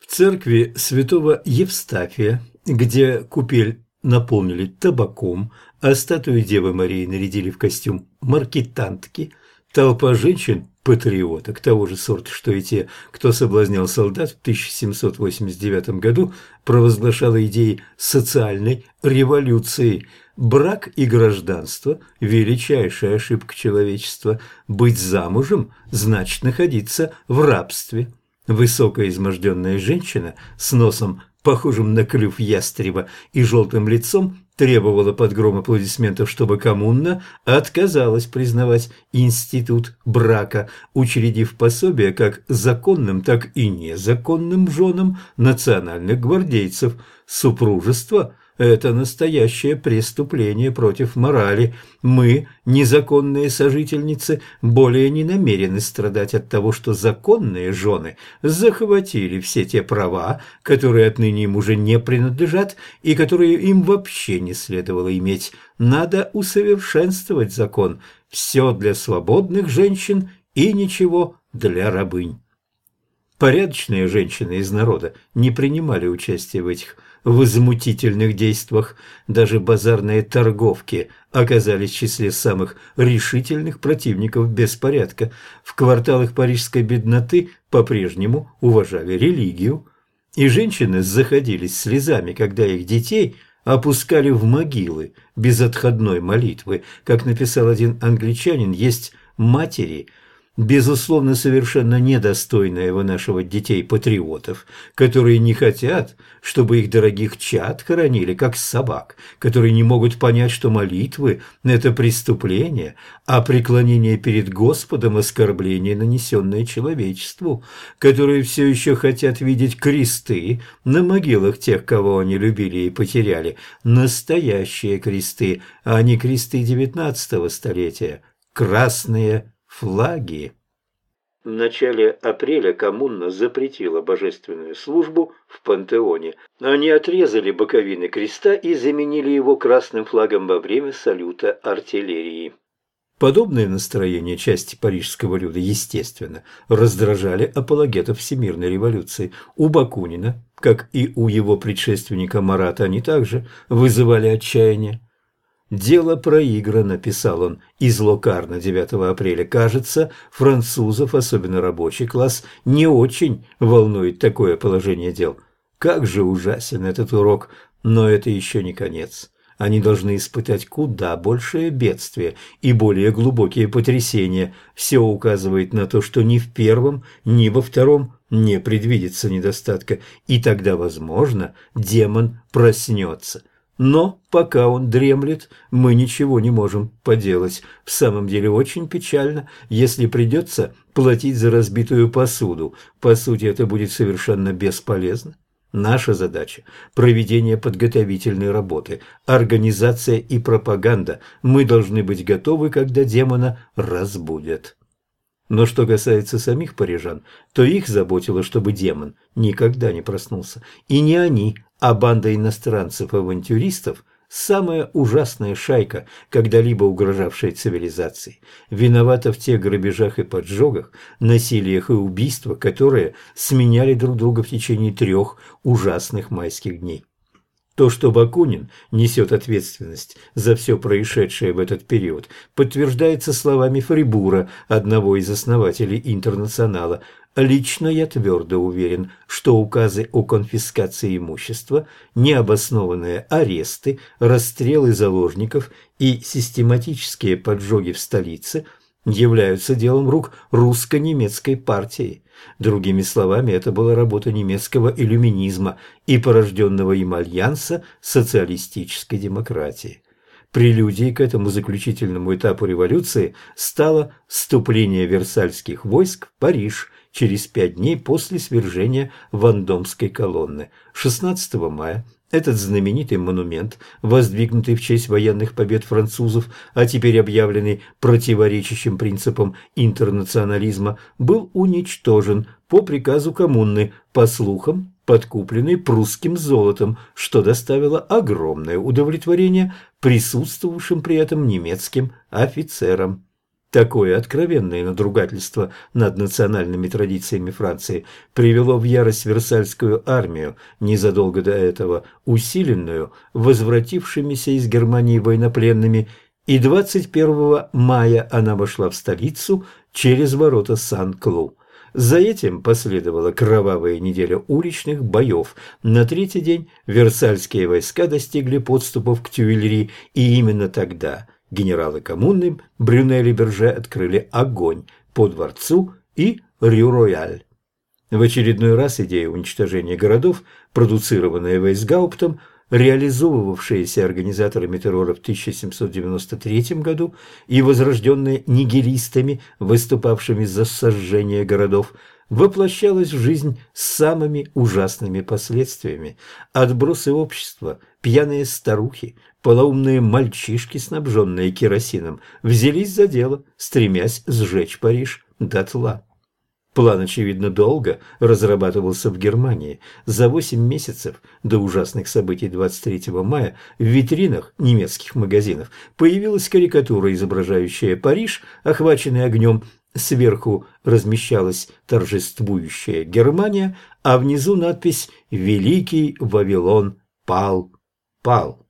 церкви святого Евстафия, где купель наполнили табаком, а статую Девы Марии нарядили в костюм маркетантки, толпа женщин-патриоток того же сорта, что и те, кто соблазнял солдат в 1789 году, провозглашала идеи социальной революции. Брак и гражданство – величайшая ошибка человечества. Быть замужем значит находиться в рабстве. Высокая изможденная женщина с носом, похожим на клюв ястреба, и желтым лицом требовала под гром аплодисментов, чтобы коммуна отказалась признавать институт брака, учредив пособие как законным, так и незаконным женам национальных гвардейцев. Супружество – это настоящее преступление против морали. Мы, незаконные сожительницы, более не намерены страдать от того, что законные жены захватили все те права, которые отныне им уже не принадлежат и которые им вообще не следовало иметь. Надо усовершенствовать закон. Все для свободных женщин и ничего для рабынь. Порядочные женщины из народа не принимали участия в этих возмутительных действиях. Даже базарные торговки оказались в числе самых решительных противников беспорядка. В кварталах парижской бедноты по-прежнему уважали религию, и женщины заходились слезами, когда их детей опускали в могилы без отходной молитвы. Как написал один англичанин, есть матери, безусловно, совершенно недостойные вынашивать детей-патриотов, которые не хотят, чтобы их дорогих чад хоронили, как собак, которые не могут понять, что молитвы – это преступление, а преклонение перед Господом – оскорбление, нанесенное человечеству, которые все еще хотят видеть кресты на могилах тех, кого они любили и потеряли, настоящие кресты, а не кресты XIX столетия, красные флаги. В начале апреля коммуна запретила божественную службу в пантеоне. Они отрезали боковины креста и заменили его красным флагом во время салюта артиллерии. Подобные настроения части парижского люда, естественно, раздражали апологетов всемирной революции. У Бакунина, как и у его предшественника Марата, они также вызывали отчаяние. «Дело проиграно», – писал он из Локарна 9 апреля. «Кажется, французов, особенно рабочий класс, не очень волнует такое положение дел. Как же ужасен этот урок, но это еще не конец. Они должны испытать куда большее бедствие и более глубокие потрясения. Все указывает на то, что ни в первом, ни во втором не предвидится недостатка, и тогда, возможно, демон проснется». Но пока он дремлет, мы ничего не можем поделать. В самом деле очень печально, если придется платить за разбитую посуду. По сути, это будет совершенно бесполезно. Наша задача – проведение подготовительной работы, организация и пропаганда. Мы должны быть готовы, когда демона разбудят. Но что касается самих парижан, то их заботило, чтобы демон никогда не проснулся. И не они, а банда иностранцев-авантюристов – самая ужасная шайка, когда-либо угрожавшая цивилизации. Виновата в тех грабежах и поджогах, насилиях и убийствах, которые сменяли друг друга в течение 3 ужасных майских дней. То, что Бакунин несет ответственность за все происшедшее в этот период, подтверждается словами Фрибура, одного из основателей «Интернационала». «Лично я твердо уверен, что указы о конфискации имущества, необоснованные аресты, расстрелы заложников и систематические поджоги в столице являются делом рук русско-немецкой партии». Другими словами, это была работа немецкого иллюминизма и порожденного им альянса социалистической демократии. Прелюдией к этому заключительному этапу революции стало вступление версальских войск в Париж через 5 дней после свержения Вандомской колонны. 16 мая этот знаменитый монумент, воздвигнутый в честь военных побед французов, а теперь объявленный противоречащим принципам интернационализма, был уничтожен по приказу коммуны, по слухам, подкупленный прусским золотом, что доставило огромное удовлетворение присутствовавшим при этом немецким офицерам. Такое откровенное надругательство над национальными традициями Франции привело в ярость Версальскую армию, незадолго до этого усиленную возвратившимися из Германии военнопленными, и 21 мая она вошла в столицу через ворота Сан-Клу. За этим последовала кровавая неделя уличных боев. На третий день версальские войска достигли подступов к Тюильри, и именно тогда генералы коммуны Брюнель и Берже открыли огонь по дворцу и Рю-Рояль. В очередной раз идея уничтожения городов, продуцированная Вейсгауптом, реализовывавшаяся организаторами террора в 1793 году и возрожденная нигилистами, выступавшими за сожжение городов, воплощалась в жизнь с самыми ужасными последствиями. Отбросы общества, пьяные старухи, полоумные мальчишки, снабженные керосином, взялись за дело, стремясь сжечь Париж дотла. План, очевидно, долго разрабатывался в Германии. За 8 месяцев до ужасных событий 23 мая в витринах немецких магазинов появилась карикатура, изображающая Париж, охваченный огнем. Сверху размещалась торжествующая Германия, а внизу надпись «Великий Вавилон пал, пал».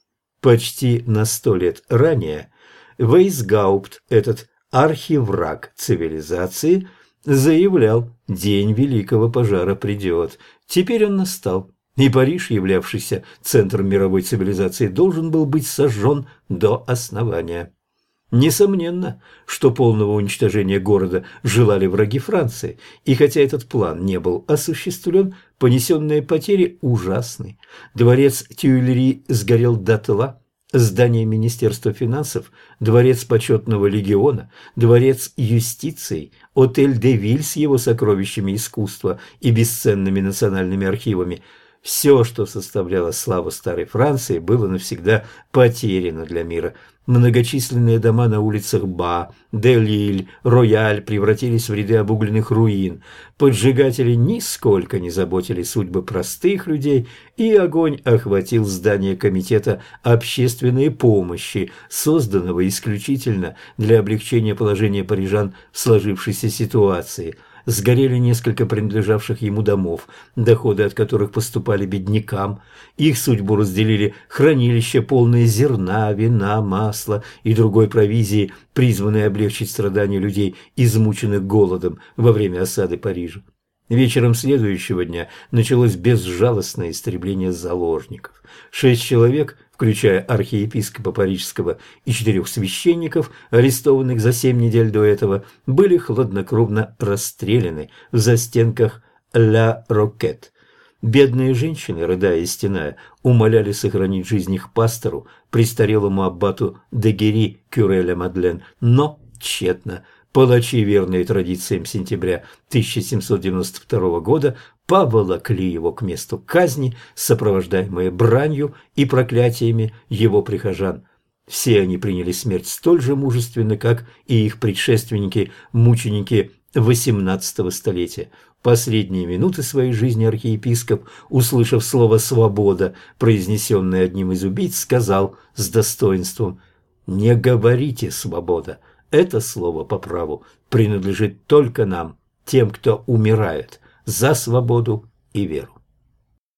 Почти на 100 лет ранее Вейсгаупт, этот архивраг цивилизации, заявлял: «День Великого пожара придет». Теперь он настал, и Париж, являвшийся центром мировой цивилизации, должен был быть сожжен до основания. Несомненно, что полного уничтожения города желали враги Франции, и хотя этот план не был осуществлен, понесенные потери ужасны. Дворец Тюильри сгорел дотла, здание Министерства финансов, дворец почетного легиона, дворец юстиции, отель де Виль с его сокровищами искусства и бесценными национальными архивами. Все, что составляло славу старой Франции, было навсегда потеряно для мира. Многочисленные дома на улицах Ба, де-Лиль, Рояль превратились в ряды обугленных руин. Поджигатели нисколько не заботили судьбы простых людей, и огонь охватил здание Комитета общественной помощи, созданного исключительно для облегчения положения парижан в сложившейся ситуации. Сгорели несколько принадлежавших ему домов, доходы от которых поступали беднякам. Их судьбу разделили хранилища, полные зерна, вина, масла и другой провизии, призванные облегчить страдания людей, измученных голодом во время осады Парижа. Вечером следующего дня началось безжалостное истребление заложников. 6 человек, включая архиепископа Парижского и 4 священников, арестованных за 7 недель до этого, были хладнокровно расстреляны в застенках Ля Рокет. Бедные женщины, рыдая и стеная, умоляли сохранить жизнь их пастору, престарелому аббату Дегери Кюреля Мадлен, но тщетно. Палачи, верные традициям сентября 1792 года, поволокли его к месту казни, сопровождаемые бранью и проклятиями его прихожан. Все они приняли смерть столь же мужественно, как и их предшественники, мученики XVIII столетия. В последние минуты своей жизни архиепископ, услышав слово «свобода», произнесенное одним из убийц, сказал с достоинством: «Не говорите «свобода». Это слово по праву принадлежит только нам, тем, кто умирает за свободу и веру».